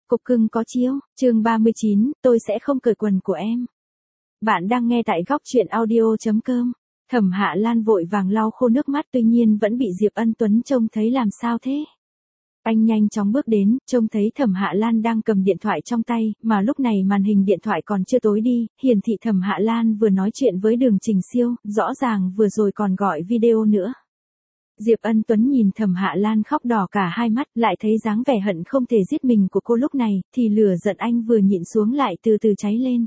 Cục cưng có chiếu, chương 39, tôi sẽ không cởi quần của em. Bạn đang nghe tại góc truyện audio.com. Thẩm Hạ Lan vội vàng lau khô nước mắt, tuy nhiên vẫn bị Diệp Ân Tuấn trông thấy làm sao thế. Anh nhanh chóng bước đến, trông thấy Thẩm Hạ Lan đang cầm điện thoại trong tay, mà lúc này màn hình điện thoại còn chưa tối đi, hiển thị Thẩm Hạ Lan vừa nói chuyện với Đường Trình Siêu, rõ ràng vừa rồi còn gọi video nữa. Diệp Ân Tuấn nhìn Thẩm Hạ Lan khóc đỏ cả hai mắt, lại thấy dáng vẻ hận không thể giết mình của cô lúc này, thì lửa giận anh vừa nhịn xuống lại từ từ cháy lên.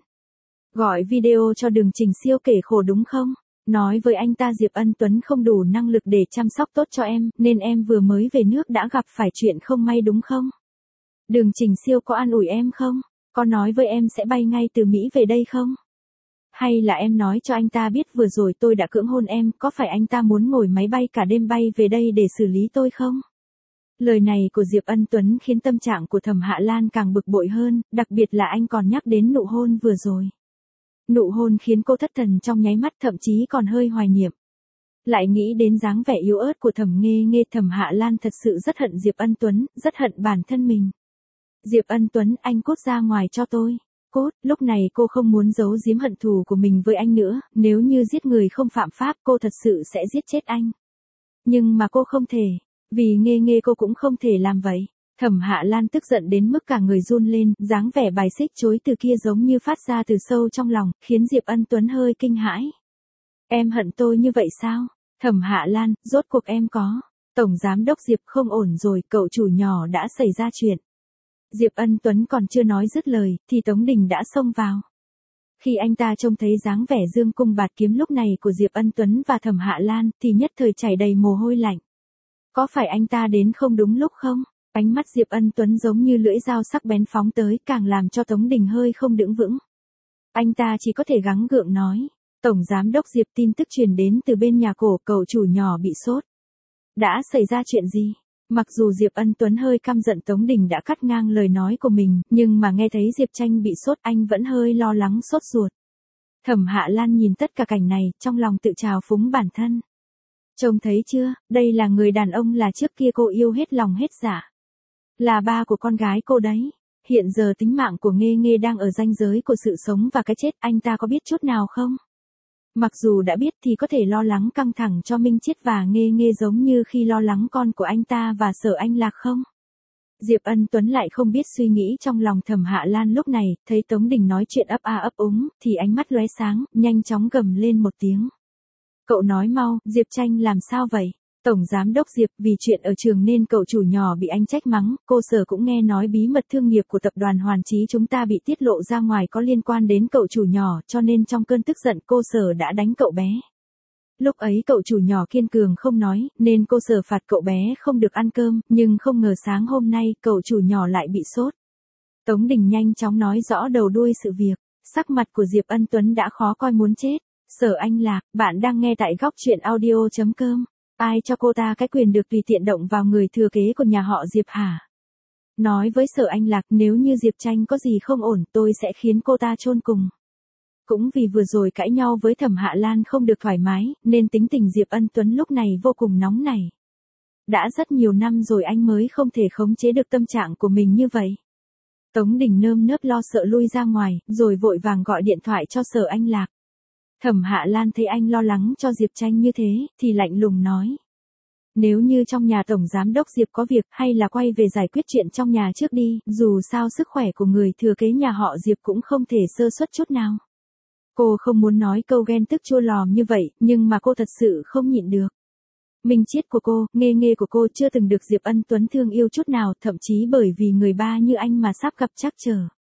Gọi video cho Đường Trình Siêu kể khổ đúng không? Nói với anh ta Diệp Ân Tuấn không đủ năng lực để chăm sóc tốt cho em, nên em vừa mới về nước đã gặp phải chuyện không may đúng không? Đường Trình Siêu có an ủi em không? Có nói với em sẽ bay ngay từ Mỹ về đây không? Hay là em nói cho anh ta biết vừa rồi tôi đã cưỡng hôn em, có phải anh ta muốn ngồi máy bay cả đêm bay về đây để xử lý tôi không? Lời này của Diệp Ân Tuấn khiến tâm trạng của Thẩm Hạ Lan càng bực bội hơn, đặc biệt là anh còn nhắc đến nụ hôn vừa rồi. Nụ hôn khiến cô thất thần trong nháy mắt, thậm chí còn hơi hoài niệm. Lại nghĩ đến dáng vẻ yếu ớt của Thẩm Nghê Nghê, Thẩm Hạ Lan thật sự rất hận Diệp Ân Tuấn, rất hận bản thân mình. Diệp Ân Tuấn, anh cút ra ngoài cho tôi. Cốt, lúc này cô không muốn giấu giếm hận thù của mình với anh nữa, nếu như giết người không phạm pháp cô thật sự sẽ giết chết anh. Nhưng mà cô không thể, vì Nghê Nghê cô cũng không thể làm vậy. Thẩm Hạ Lan tức giận đến mức cả người run lên, dáng vẻ bài xích chối từ kia giống như phát ra từ sâu trong lòng, khiến Diệp Ân Tuấn hơi kinh hãi. Em hận tôi như vậy sao? Thẩm Hạ Lan, rốt cuộc em có. Tổng giám đốc Diệp không ổn rồi, cậu chủ nhỏ đã xảy ra chuyện. Diệp Ân Tuấn còn chưa nói dứt lời, thì Tống Đình đã xông vào. Khi anh ta trông thấy dáng vẻ dương cung bạt kiếm lúc này của Diệp Ân Tuấn và Thẩm Hạ Lan, thì nhất thời chảy đầy mồ hôi lạnh. Có phải anh ta đến không đúng lúc không? Ánh mắt Diệp Ân Tuấn giống như lưỡi dao sắc bén phóng tới, càng làm cho Tống Đình hơi không đứng vững. Anh ta chỉ có thể gắng gượng nói. Tổng giám đốc Diệp, tin tức truyền đến từ bên nhà cổ, cậu chủ nhỏ bị sốt. Đã xảy ra chuyện gì? Mặc dù Diệp Ân Tuấn hơi căm giận, Tống Đình đã cắt ngang lời nói của mình, nhưng mà nghe thấy Diệp Tranh bị sốt, anh vẫn hơi lo lắng sốt ruột. Thẩm Hạ Lan nhìn tất cả cảnh này, trong lòng tự trào phúng bản thân. Trông thấy chưa, đây là người đàn ông là trước kia cô yêu hết lòng hết dạ. Là ba của con gái cô đấy. Hiện giờ tính mạng của Nghê Nghê đang ở ranh giới của sự sống và cái chết, anh ta có biết chút nào không? Mặc dù đã biết thì có thể lo lắng căng thẳng cho Minh Chiết và Nghê Nghê giống như khi lo lắng con của anh ta và Sở Anh Lạc không? Diệp Ân Tuấn lại không biết suy nghĩ trong lòng Thẩm Hạ Lan lúc này, thấy Tống Đình nói chuyện ấp a ấp úng, thì ánh mắt lóe sáng, nhanh chóng gầm lên một tiếng. Cậu nói mau, Diệp Tranh làm sao vậy? Tổng giám đốc Diệp, vì chuyện ở trường nên cậu chủ nhỏ bị anh trách mắng, cô Sở cũng nghe nói bí mật thương nghiệp của tập đoàn Hoàn Chí chúng ta bị tiết lộ ra ngoài có liên quan đến cậu chủ nhỏ, cho nên trong cơn tức giận cô Sở đã đánh cậu bé. Lúc ấy cậu chủ nhỏ kiên cường không nói, nên cô Sở phạt cậu bé không được ăn cơm, nhưng không ngờ sáng hôm nay cậu chủ nhỏ lại bị sốt. Tống Đình nhanh chóng nói rõ đầu đuôi sự việc, sắc mặt của Diệp Ân Tuấn đã khó coi muốn chết. Sở Anh Lạc, bạn đang nghe tại góc truyện audio.com. Ai cho cô ta cái quyền được tùy tiện động vào người thừa kế của nhà họ Diệp hả? Nói với Sở Anh Lạc, nếu như Diệp Tranh có gì không ổn, tôi sẽ khiến cô ta chôn cùng. Cũng vì vừa rồi cãi nhau với Thẩm Hạ Lan không được thoải mái, nên tính tình Diệp Ân Tuấn lúc này vô cùng nóng nảy. Đã rất nhiều năm rồi anh mới không thể khống chế được tâm trạng của mình như vậy. Tống Đình nơm nớp lo sợ lui ra ngoài, rồi vội vàng gọi điện thoại cho Sở Anh Lạc. Thẩm Hạ Lan thấy anh lo lắng cho Diệp Tranh như thế, thì lạnh lùng nói. Nếu như trong nhà tổng giám đốc Diệp có việc, hay là quay về giải quyết chuyện trong nhà trước đi, dù sao sức khỏe của người thừa kế nhà họ Diệp cũng không thể sơ suất chút nào. Cô không muốn nói câu ghen tức chua lòm như vậy, nhưng mà cô thật sự không nhịn được. Minh Chiết của cô, Nghê Nghê của cô chưa từng được Diệp Ân Tuấn thương yêu chút nào, thậm chí bởi vì người ba như anh mà sắp gặp trắc trở.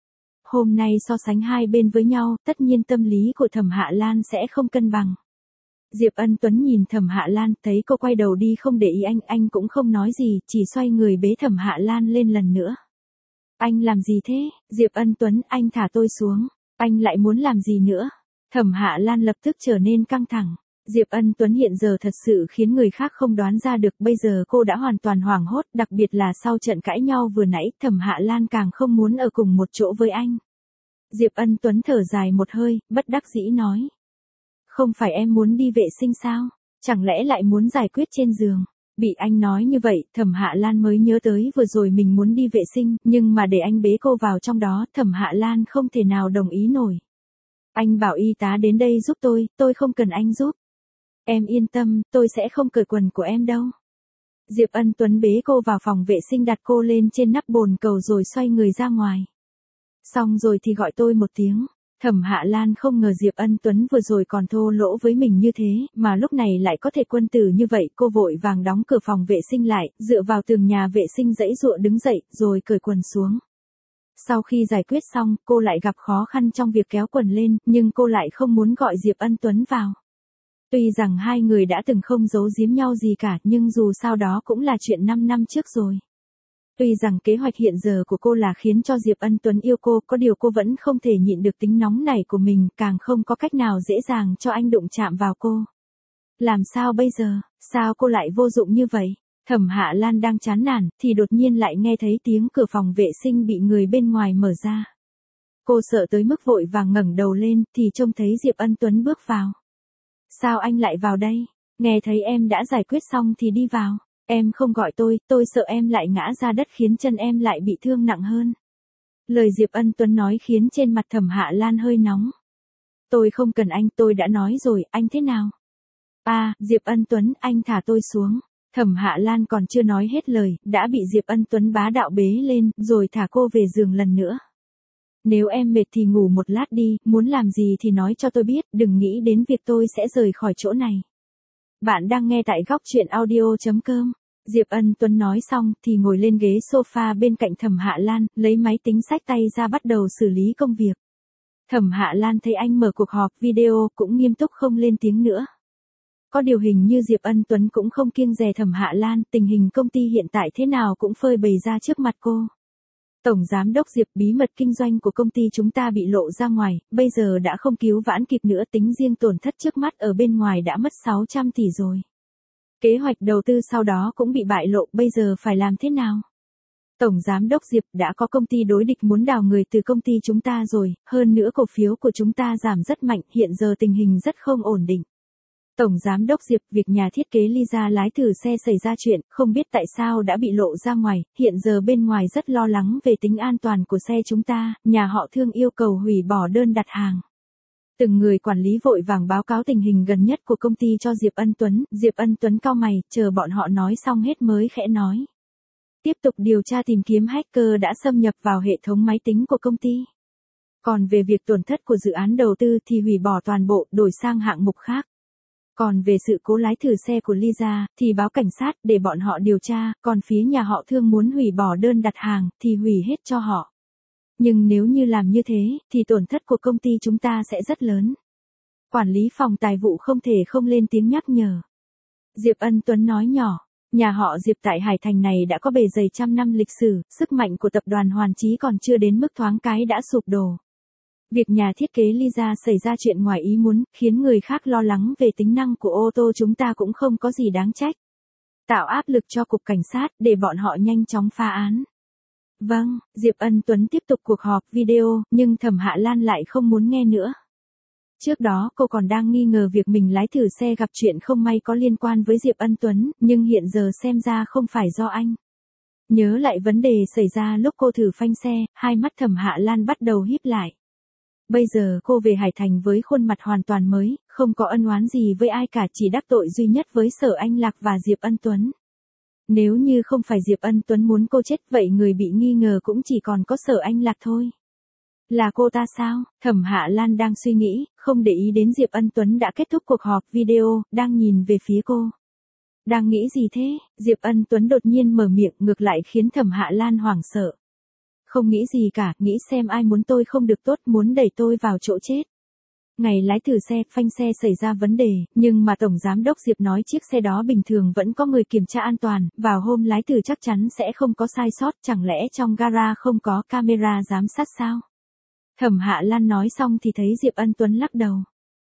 Hôm nay so sánh hai bên với nhau, tất nhiên tâm lý của Thẩm Hạ Lan sẽ không cân bằng. Diệp Ân Tuấn nhìn Thẩm Hạ Lan, thấy cô quay đầu đi không để ý anh cũng không nói gì, chỉ xoay người bế Thẩm Hạ Lan lên lần nữa. Anh làm gì thế? Diệp Ân Tuấn, anh thả tôi xuống. Anh lại muốn làm gì nữa? Thẩm Hạ Lan lập tức trở nên căng thẳng. Diệp Ân Tuấn hiện giờ thật sự khiến người khác không đoán ra được, bây giờ cô đã hoàn toàn hoảng hốt, đặc biệt là sau trận cãi nhau vừa nãy, Thẩm Hạ Lan càng không muốn ở cùng một chỗ với anh. Diệp Ân Tuấn thở dài một hơi, bất đắc dĩ nói. Không phải em muốn đi vệ sinh sao? Chẳng lẽ lại muốn giải quyết trên giường? Bị anh nói như vậy, Thẩm Hạ Lan mới nhớ tới vừa rồi mình muốn đi vệ sinh, nhưng mà để anh bế cô vào trong đó, Thẩm Hạ Lan không thể nào đồng ý nổi. Anh bảo y tá đến đây giúp tôi không cần anh giúp. Em yên tâm, tôi sẽ không cởi quần của em đâu. Diệp Ân Tuấn bế cô vào phòng vệ sinh, đặt cô lên trên nắp bồn cầu rồi xoay người ra ngoài. Xong rồi thì gọi tôi một tiếng. Thẩm Hạ Lan không ngờ Diệp Ân Tuấn vừa rồi còn thô lỗ với mình như thế, mà lúc này lại có thể quân tử như vậy. Cô vội vàng đóng cửa phòng vệ sinh lại, dựa vào tường nhà vệ sinh giãy giụa đứng dậy, rồi cởi quần xuống. Sau khi giải quyết xong, cô lại gặp khó khăn trong việc kéo quần lên, nhưng cô lại không muốn gọi Diệp Ân Tuấn vào. Tuy rằng hai người đã từng không giấu giếm nhau gì cả, nhưng dù sao đó cũng là chuyện 5 năm trước rồi. Tuy rằng kế hoạch hiện giờ của cô là khiến cho Diệp Ân Tuấn yêu cô, có điều cô vẫn không thể nhịn được tính nóng nảy của mình, càng không có cách nào dễ dàng cho anh đụng chạm vào cô. Làm sao bây giờ, sao cô lại vô dụng như vậy? Thẩm Hạ Lan đang chán nản, thì đột nhiên lại nghe thấy tiếng cửa phòng vệ sinh bị người bên ngoài mở ra. Cô sợ tới mức vội vàng ngẩng đầu lên, thì trông thấy Diệp Ân Tuấn bước vào. Sao anh lại vào đây? Nghe thấy em đã giải quyết xong thì đi vào. Em không gọi tôi sợ em lại ngã ra đất khiến chân em lại bị thương nặng hơn. Lời Diệp Ân Tuấn nói khiến trên mặt Thẩm Hạ Lan hơi nóng. Tôi không cần anh, tôi đã nói rồi, anh thế nào? Diệp Ân Tuấn, anh thả tôi xuống. Thẩm Hạ Lan còn chưa nói hết lời, đã bị Diệp Ân Tuấn bá đạo bế lên, rồi thả cô về giường lần nữa. Nếu em mệt thì ngủ một lát đi, muốn làm gì thì nói cho tôi biết, đừng nghĩ đến việc tôi sẽ rời khỏi chỗ này. Bạn đang nghe tại góc truyện audio.com. Diệp Ân Tuấn nói xong thì ngồi lên ghế sofa bên cạnh Thẩm Hạ Lan, lấy máy tính xách tay ra bắt đầu xử lý công việc. Thẩm Hạ Lan thấy anh mở cuộc họp video cũng nghiêm túc không lên tiếng nữa. Có điều hình như Diệp Ân Tuấn cũng không kiêng dè Thẩm Hạ Lan, tình hình công ty hiện tại thế nào cũng phơi bày ra trước mặt cô. Tổng Giám đốc Diệp, bí mật kinh doanh của công ty chúng ta bị lộ ra ngoài, bây giờ đã không cứu vãn kịp nữa, tính riêng tổn thất trước mắt ở bên ngoài đã mất 600 tỷ rồi. Kế hoạch đầu tư sau đó cũng bị bại lộ, bây giờ phải làm thế nào? Tổng Giám đốc Diệp, đã có công ty đối địch muốn đào người từ công ty chúng ta rồi, hơn nữa cổ phiếu của chúng ta giảm rất mạnh, hiện giờ tình hình rất không ổn định. Tổng Giám đốc Diệp, việc nhà thiết kế Lisa lái thử xe xảy ra chuyện, không biết tại sao đã bị lộ ra ngoài, hiện giờ bên ngoài rất lo lắng về tính an toàn của xe chúng ta, nhà họ Thương yêu cầu hủy bỏ đơn đặt hàng. Từng người quản lý vội vàng báo cáo tình hình gần nhất của công ty cho Diệp Ân Tuấn cau mày, chờ bọn họ nói xong hết mới khẽ nói. Tiếp tục điều tra tìm kiếm hacker đã xâm nhập vào hệ thống máy tính của công ty. Còn về việc tổn thất của dự án đầu tư thì hủy bỏ toàn bộ, đổi sang hạng mục khác. Còn về sự cố lái thử xe của Lisa, thì báo cảnh sát để bọn họ điều tra, còn phía nhà họ Thương muốn hủy bỏ đơn đặt hàng, thì hủy hết cho họ. Nhưng nếu như làm như thế, thì tổn thất của công ty chúng ta sẽ rất lớn. Quản lý phòng tài vụ không thể không lên tiếng nhắc nhở. Diệp Ân Tuấn nói nhỏ, nhà họ Diệp tại Hải Thành này đã có bề dày trăm năm lịch sử, sức mạnh của tập đoàn Hoàn Chí còn chưa đến mức thoáng cái đã sụp đổ. Việc nhà thiết kế Lisa xảy ra chuyện ngoài ý muốn, khiến người khác lo lắng về tính năng của ô tô chúng ta cũng không có gì đáng trách. Tạo áp lực cho cục cảnh sát để bọn họ nhanh chóng phá án. Vâng, Diệp Ân Tuấn tiếp tục cuộc họp video, nhưng Thẩm Hạ Lan lại không muốn nghe nữa. Trước đó cô còn đang nghi ngờ việc mình lái thử xe gặp chuyện không may có liên quan với Diệp Ân Tuấn, nhưng hiện giờ xem ra không phải do anh. Nhớ lại vấn đề xảy ra lúc cô thử phanh xe, hai mắt Thẩm Hạ Lan bắt đầu híp lại. Bây giờ cô về Hải Thành với khuôn mặt hoàn toàn mới, không có ân oán gì với ai cả, chỉ đắc tội duy nhất với Sở Anh Lạc và Diệp Ân Tuấn. Nếu như không phải Diệp Ân Tuấn muốn cô chết, vậy người bị nghi ngờ cũng chỉ còn có Sở Anh Lạc thôi. Là cô ta sao? Thẩm Hạ Lan đang suy nghĩ, không để ý đến Diệp Ân Tuấn đã kết thúc cuộc họp video, đang nhìn về phía cô. Đang nghĩ gì thế? Diệp Ân Tuấn đột nhiên mở miệng, ngược lại khiến Thẩm Hạ Lan hoảng sợ. Không nghĩ gì cả, nghĩ xem ai muốn tôi không được tốt, muốn đẩy tôi vào chỗ chết. Ngày lái thử xe, phanh xe xảy ra vấn đề, nhưng mà Tổng Giám đốc Diệp nói chiếc xe đó bình thường vẫn có người kiểm tra an toàn, vào hôm lái thử chắc chắn sẽ không có sai sót, chẳng lẽ trong gara không có camera giám sát sao? Thẩm Hạ Lan nói xong thì thấy Diệp Ân Tuấn lắc đầu.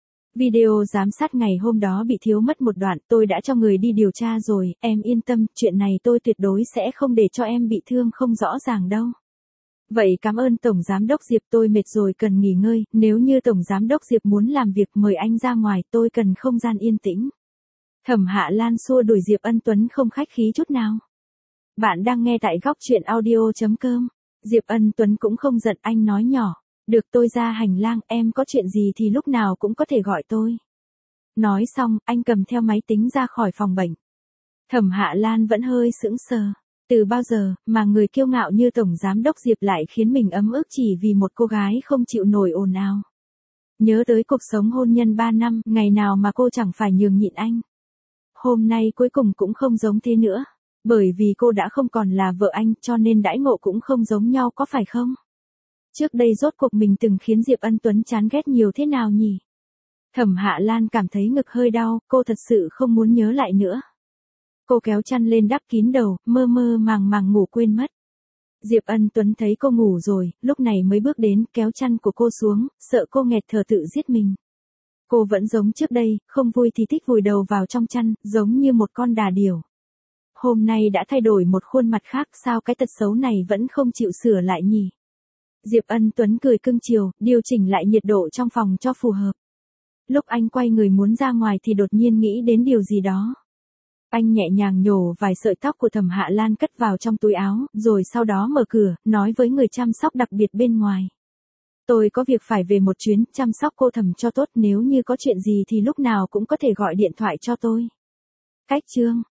Video giám sát ngày hôm đó bị thiếu mất một đoạn, tôi đã cho người đi điều tra rồi, em yên tâm, chuyện này tôi tuyệt đối sẽ không để cho em bị thương không rõ ràng đâu. Vậy cảm ơn Tổng Giám đốc Diệp, tôi mệt rồi cần nghỉ ngơi, nếu như Tổng Giám đốc Diệp muốn làm việc mời anh ra ngoài, tôi cần không gian yên tĩnh. Thẩm Hạ Lan xua đuổi Diệp Ân Tuấn không khách khí chút nào. Bạn đang nghe tại góc truyện audio.com. Diệp Ân Tuấn cũng không giận, anh nói nhỏ. Được, tôi ra hành lang, em có chuyện gì thì lúc nào cũng có thể gọi tôi. Nói xong, anh cầm theo máy tính ra khỏi phòng bệnh. Thẩm Hạ Lan vẫn hơi sững sờ. Từ bao giờ mà người kiêu ngạo như Tổng Giám đốc Diệp lại khiến mình ấm ức chỉ vì một cô gái không chịu nổi ồn ào. Nhớ tới cuộc sống hôn nhân 3 năm, ngày nào mà cô chẳng phải nhường nhịn anh. Hôm nay cuối cùng cũng không giống thế nữa. Bởi vì cô đã không còn là vợ anh cho nên đãi ngộ cũng không giống nhau, có phải không? Trước đây rốt cuộc mình từng khiến Diệp Ân Tuấn chán ghét nhiều thế nào nhỉ? Thẩm Hạ Lan cảm thấy ngực hơi đau, cô thật sự không muốn nhớ lại nữa. Cô kéo chăn lên đắp kín đầu, mơ mơ màng màng ngủ quên mất. Diệp Ân Tuấn thấy cô ngủ rồi, lúc này mới bước đến, kéo chăn của cô xuống, sợ cô nghẹt thở tự giết mình. Cô vẫn giống trước đây, không vui thì thích vùi đầu vào trong chăn, giống như một con đà điểu. Hôm nay đã thay đổi một khuôn mặt khác, sao cái tật xấu này vẫn không chịu sửa lại nhỉ? Diệp Ân Tuấn cười cưng chiều, điều chỉnh lại nhiệt độ trong phòng cho phù hợp. Lúc anh quay người muốn ra ngoài thì đột nhiên nghĩ đến điều gì đó. Anh nhẹ nhàng nhổ vài sợi tóc của Thẩm Hạ Lan cất vào trong túi áo, rồi sau đó mở cửa, nói với người chăm sóc đặc biệt bên ngoài. Tôi có việc phải về một chuyến, chăm sóc cô Thẩm cho tốt, nếu như có chuyện gì thì lúc nào cũng có thể gọi điện thoại cho tôi. Cách chương